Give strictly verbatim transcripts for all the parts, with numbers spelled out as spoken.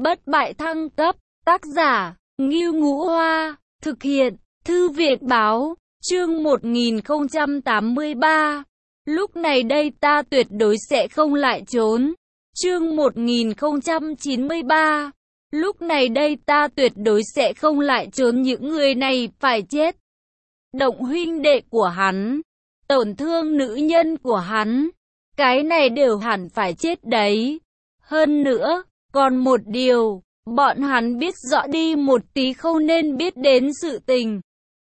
bất bại thăng cấp, tác giả, Ngưu Ngũ Hoa, thực hiện, Thư viện Báo, chương một nghìn không trăm tám mươi ba. Lúc này đây ta tuyệt đối sẽ không lại trốn. Chương một nghìn không trăm chín mươi ba. Lúc này đây ta tuyệt đối sẽ không lại trốn, những người này phải chết. Động huynh đệ của hắn, tổn thương nữ nhân của hắn, cái này đều hẳn phải chết đấy. Hơn nữa, còn một điều, bọn hắn biết rõ đi một tí không nên biết đến sự tình.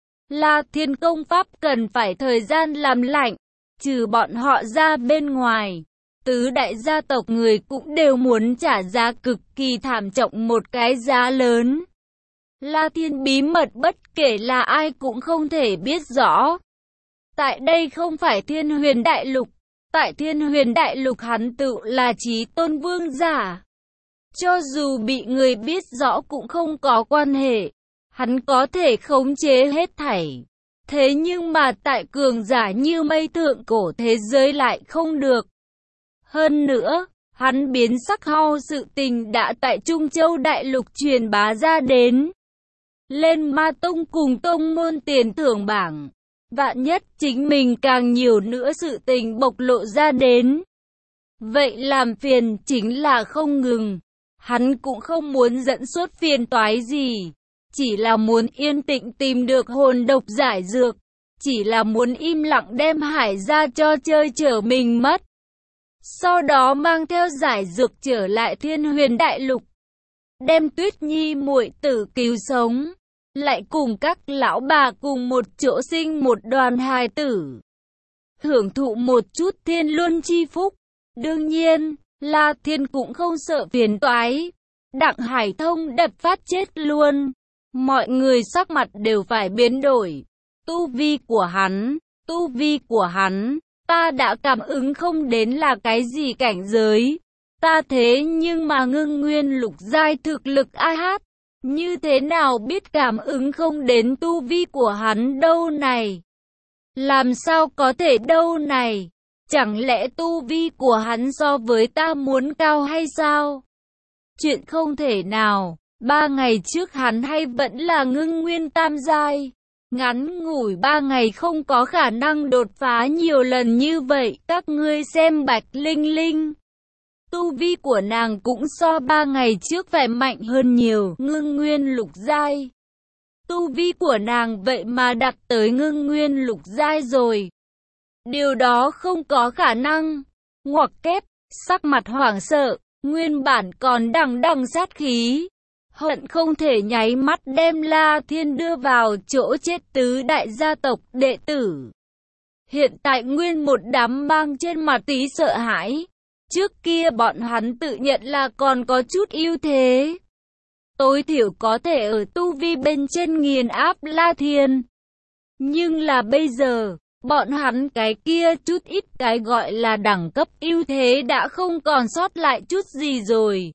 La Thiên công pháp cần phải thời gian làm lạnh, trừ bọn họ ra bên ngoài, tứ đại gia tộc người cũng đều muốn trả giá cực kỳ thảm trọng, một cái giá lớn. La Thiên bí mật bất kể là ai cũng không thể biết rõ. Tại đây không phải Thiên Huyền Đại Lục, tại Thiên Huyền Đại Lục hắn tự là chí tôn vương giả. Cho dù bị người biết rõ cũng không có quan hệ, hắn có thể khống chế hết thảy. Thế nhưng mà tại cường giả như mây thượng cổ thế giới lại không được. Hơn nữa, hắn biến sắc hao sự tình đã tại Trung Châu Đại Lục truyền bá ra đến. Lên Ma Tông cùng tông môn tiền thưởng bảng. Vạn nhất chính mình càng nhiều nữa sự tình bộc lộ ra đến. Vậy làm phiền chính là không ngừng. Hắn cũng không muốn dẫn xuất phiền toái gì. Chỉ là muốn yên tĩnh tìm được hồn độc giải dược. Chỉ là muốn im lặng đem Hải ra cho chơi chở mình mất. Sau đó mang theo giải dược trở lại Thiên Huyền Đại Lục. Đem Tuyết Nhi muội tử cứu sống. Lại cùng các lão bà cùng một chỗ sinh một đoàn hài tử. Hưởng thụ một chút thiên luân chi phúc. Đương nhiên, La Thiên cũng không sợ phiền toái. Đặng Hải Thông đập phát chết luôn. Mọi người sắc mặt đều phải biến đổi. Tu vi của hắn, tu vi của hắn, ta đã cảm ứng không đến là cái gì cảnh giới. Ta thế nhưng mà ngưng nguyên lục giai thực lực a hát. Như thế nào biết cảm ứng không đến tu vi của hắn đâu này? Làm sao có thể đâu này? Chẳng lẽ tu vi của hắn so với ta muốn cao hay sao? Chuyện không thể nào. Ba ngày trước hắn hay vẫn là ngưng nguyên tam giai. Ngắn ngủi ba ngày không có khả năng đột phá nhiều lần như vậy. Các ngươi xem Bạch Linh Linh. Tu vi của nàng cũng so ba ngày trước phải mạnh hơn nhiều, ngưng nguyên lục giai. Tu vi của nàng vậy mà đạt tới ngưng nguyên lục giai rồi. Điều đó không có khả năng. Ngoặc kép, sắc mặt hoảng sợ, nguyên bản còn đằng đằng sát khí. Hận không thể nháy mắt đem La Thiên đưa vào chỗ chết tứ đại gia tộc đệ tử. Hiện tại nguyên một đám mang trên mặt tí sợ hãi. Trước kia bọn hắn tự nhận là còn có chút ưu thế. Tối thiểu có thể ở tu vi bên trên nghiền áp La Thiên. Nhưng là bây giờ, bọn hắn cái kia chút ít cái gọi là đẳng cấp ưu thế đã không còn sót lại chút gì rồi.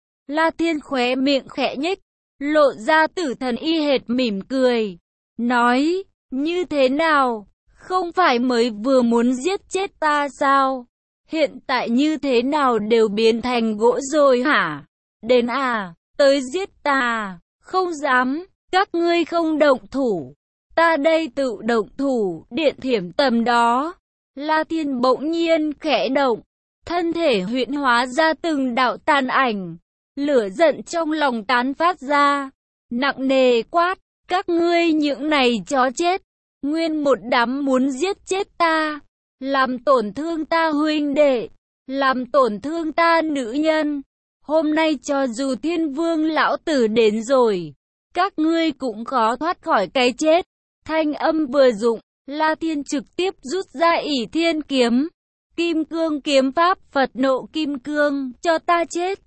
La Thiên khóe miệng khẽ nhếch, lộ ra tử thần y hệt mỉm cười. Nói, như thế nào, không phải mới vừa muốn giết chết ta sao? Hiện tại như thế nào đều biến thành gỗ rồi hả? Đến à, tới giết ta, không dám, các ngươi không động thủ. Ta đây tự động thủ, điện thiểm tầm đó. La Thiên bỗng nhiên khẽ động, thân thể huyễn hóa ra từng đạo tàn ảnh. Lửa giận trong lòng tán phát ra, nặng nề quát, các ngươi những này chó chết. Nguyên một đám muốn giết chết ta. Làm tổn thương ta huynh đệ, làm tổn thương ta nữ nhân. Hôm nay cho dù Thiên Vương lão tử đến rồi, các ngươi cũng khó thoát khỏi cái chết. Thanh âm vừa dụng, La Thiên trực tiếp rút ra ỷ thiên kiếm. Kim cương kiếm pháp Phật nộ kim cương, cho ta chết.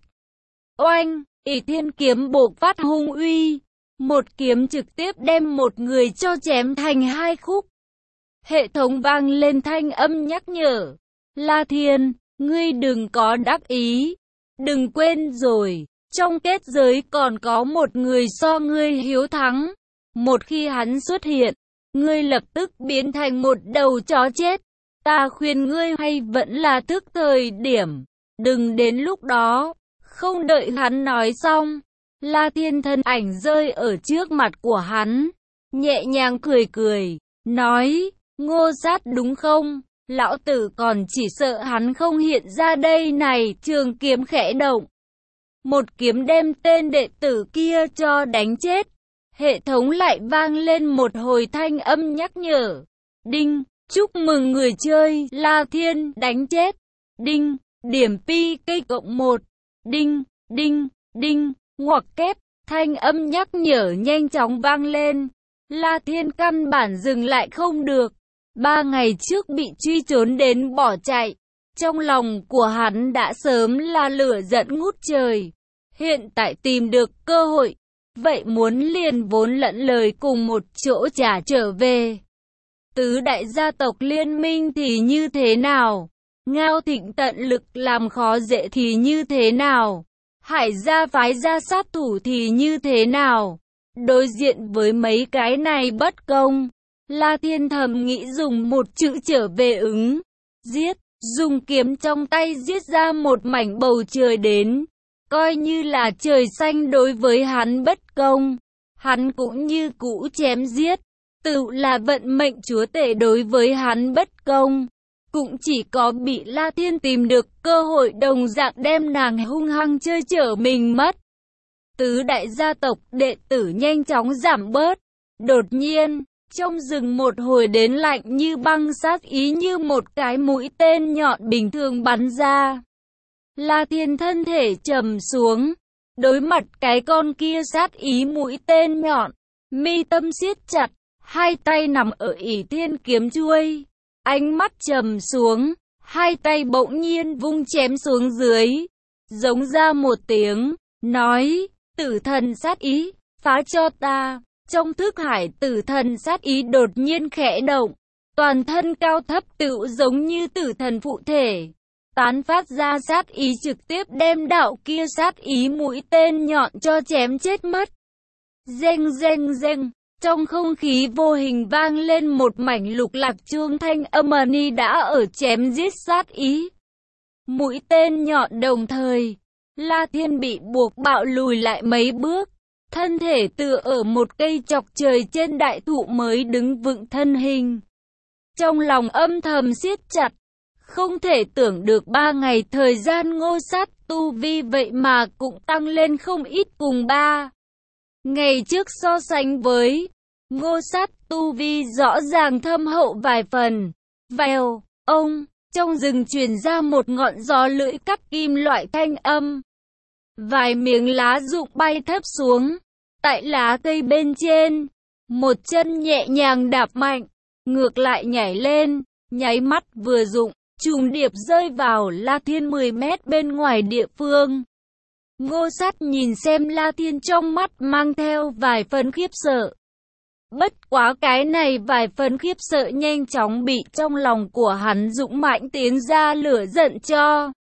Oanh, ỷ thiên kiếm bộc phát hung uy. Một kiếm trực tiếp đem một người cho chém thành hai khúc. Hệ thống vang lên thanh âm nhắc nhở. La Thiên, ngươi đừng có đắc ý. Đừng quên rồi, trong kết giới còn có một người so ngươi hiếu thắng. Một khi hắn xuất hiện, ngươi lập tức biến thành một đầu chó chết. Ta khuyên ngươi hay vẫn là thức thời điểm. Đừng đến lúc đó, Không đợi hắn nói xong, La Thiên thân ảnh rơi ở trước mặt của hắn, nhẹ nhàng cười cười, nói, Ngô Sát đúng không? Lão tử còn chỉ sợ hắn không hiện ra đây này. Trường kiếm khẽ động, một kiếm đem tên đệ tử kia cho đánh chết. Hệ thống lại vang lên một hồi thanh âm nhắc nhở. Đinh, chúc mừng người chơi La Thiên đánh chết. Đinh, điểm pi cây cộng một. Đinh, đinh, đinh, ngoặc kép, thanh âm nhắc nhở nhanh chóng vang lên. La Thiên căn bản dừng lại không được. Ba ngày trước bị truy trốn đến bỏ chạy. Trong lòng của hắn đã sớm là lửa giận ngút trời. Hiện tại tìm được cơ hội, vậy muốn liền vốn lẫn lời cùng một chỗ trả trở về. Tứ đại gia tộc liên minh thì như thế nào? Ngao Thịnh tận lực làm khó dễ thì như thế nào? Hải gia phái ra sát thủ thì như thế nào? Đối diện với mấy cái này bất công, La Thiên thầm nghĩ dùng một chữ trở về ứng. Giết, dùng kiếm trong tay giết ra một mảnh bầu trời đến. Coi như là trời xanh đối với hắn bất công, hắn cũng như cũ chém giết. Tự là vận mệnh chúa tể đối với hắn bất công, cũng chỉ có bị La Thiên tìm được cơ hội đồng dạng đem nàng hung hăng chơi chở mình mất. Tứ đại gia tộc đệ tử nhanh chóng giảm bớt. Đột nhiên, trong rừng một hồi đến lạnh như băng sát ý như một cái mũi tên nhọn bình thường bắn ra. La Thiên thân thể trầm xuống, đối mặt cái con kia sát ý mũi tên nhọn, mi tâm siết chặt, hai tay nằm ở ỷ thiên kiếm chuôi, ánh mắt trầm xuống, hai tay bỗng nhiên vung chém xuống dưới, giống ra một tiếng, nói, tử thần sát ý, phá cho ta. Trong thức hải tử thần sát ý đột nhiên khẽ động, toàn thân cao thấp tựu giống như tử thần phụ thể, tán phát ra sát ý trực tiếp đem đạo kia sát ý mũi tên nhọn cho chém chết mất. Reng reng reng, trong không khí vô hình vang lên một mảnh lục lạc chuông thanh âm ni đã ở chém giết sát ý mũi tên nhọn đồng thời. La Thiên bị buộc bạo lùi lại mấy bước, thân thể tựa ở một cây chọc trời trên đại thụ mới đứng vững thân hình. Trong lòng âm thầm siết chặt, không thể tưởng được ba ngày thời gian Ngô Sát tu vi vậy mà cũng tăng lên không ít cùng ba ngày trước so sánh với. Ngô Sát tu vi rõ ràng thâm hậu vài phần. Vèo, ông, trong rừng truyền ra một ngọn gió lưỡi cắt kim loại thanh âm. Vài miếng lá rụng bay thấp xuống. Tại lá cây bên trên, một chân nhẹ nhàng đạp mạnh, ngược lại nhảy lên, nháy mắt vừa rụng, trùng điệp rơi vào La Thiên mười mét bên ngoài địa phương. Ngô Sát nhìn xem La Thiên trong mắt mang theo vài phần khiếp sợ. Bất quá cái này vài phần khiếp sợ nhanh chóng bị trong lòng của hắn dũng mãnh tiến ra lửa giận cho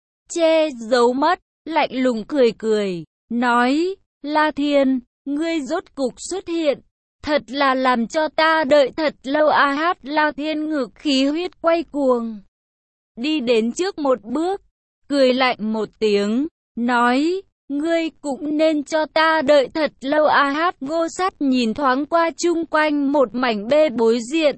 che giấu mất, lạnh lùng cười cười, nói, La Thiên, ngươi rốt cục xuất hiện, thật là làm cho ta đợi thật lâu a hát. La Thiên ngực khí huyết quay cuồng, đi đến trước một bước, cười lạnh một tiếng, nói, ngươi cũng nên cho ta đợi thật lâu a hát. Ngô Sát nhìn thoáng qua chung quanh một mảnh bê bối diện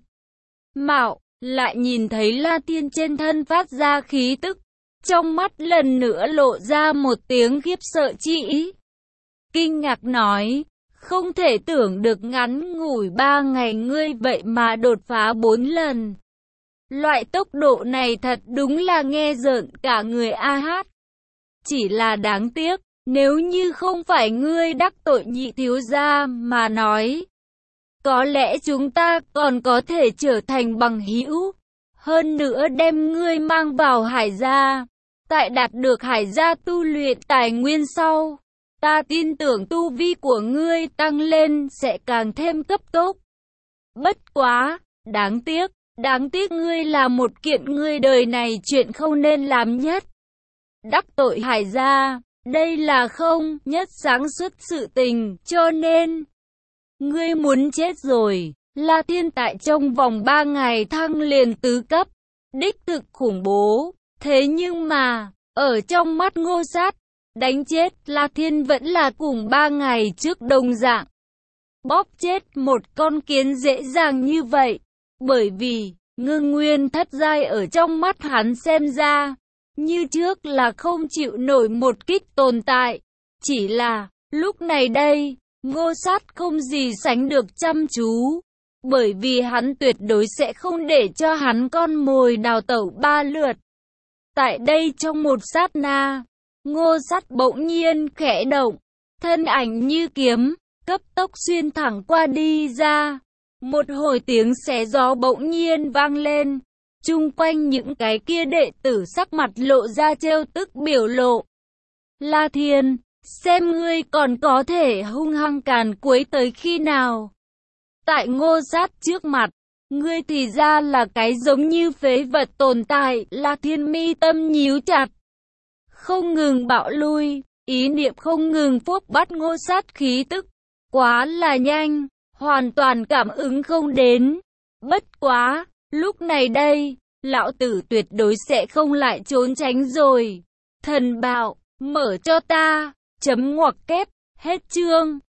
mạo, lại nhìn thấy La Thiên trên thân phát ra khí tức, trong mắt lần nữa lộ ra một tiếng khiếp sợ chi ý. Kinh ngạc nói, không thể tưởng được ngắn ngủi ba ngày ngươi vậy mà đột phá bốn lần. Loại tốc độ này thật đúng là nghe rợn cả người a hát. Chỉ là đáng tiếc, nếu như không phải ngươi đắc tội nhị thiếu gia mà nói, có lẽ chúng ta còn có thể trở thành bằng hữu. Hơn nữa đem ngươi mang vào Hải gia, tại đạt được Hải gia tu luyện tài nguyên sau, ta tin tưởng tu vi của ngươi tăng lên sẽ càng thêm cấp tốc. Bất quá, đáng tiếc, đáng tiếc ngươi là một kiện ngươi đời này chuyện không nên làm nhất. Đắc tội Hải gia, đây là không nhất sáng suốt sự tình, cho nên ngươi muốn chết rồi. La Thiên tại trong vòng ba ngày thăng liền tứ cấp, đích thực khủng bố. Thế nhưng mà, ở trong mắt Ngô Sát, Đánh chết La Thiên vẫn là cùng ba ngày trước đồng dạng. Bóp chết một con kiến dễ dàng như vậy. Bởi vì, Ngưng Nguyên thất giai ở trong mắt hắn xem ra, như trước là không chịu nổi một kích tồn tại. Chỉ là, lúc này đây, Ngô Sát không gì sánh được chăm chú. Bởi vì hắn tuyệt đối sẽ không để cho hắn con mồi đào tẩu ba lượt. Tại đây trong một sát na, Ngô Sát bỗng nhiên khẽ động, thân ảnh như kiếm, cấp tốc xuyên thẳng qua đi ra. Một hồi tiếng xé gió bỗng nhiên vang lên, chung quanh những cái kia đệ tử sắc mặt lộ ra trêu tức biểu lộ. La Thiên, xem ngươi còn có thể hung hăng càn quấy tới khi nào. Tại Ngô Sát trước mặt, ngươi thì ra là cái giống như phế vật tồn tại. La Thiên mi tâm nhíu chặt, không ngừng bạo lui, ý niệm không ngừng phúc bắt Ngô Sát khí tức. Quá là nhanh, hoàn toàn cảm ứng không đến. Bất quá, lúc này đây, lão tử tuyệt đối sẽ không lại trốn tránh rồi. Thần bạo, mở cho ta, chấm ngoặc kép, hết chương.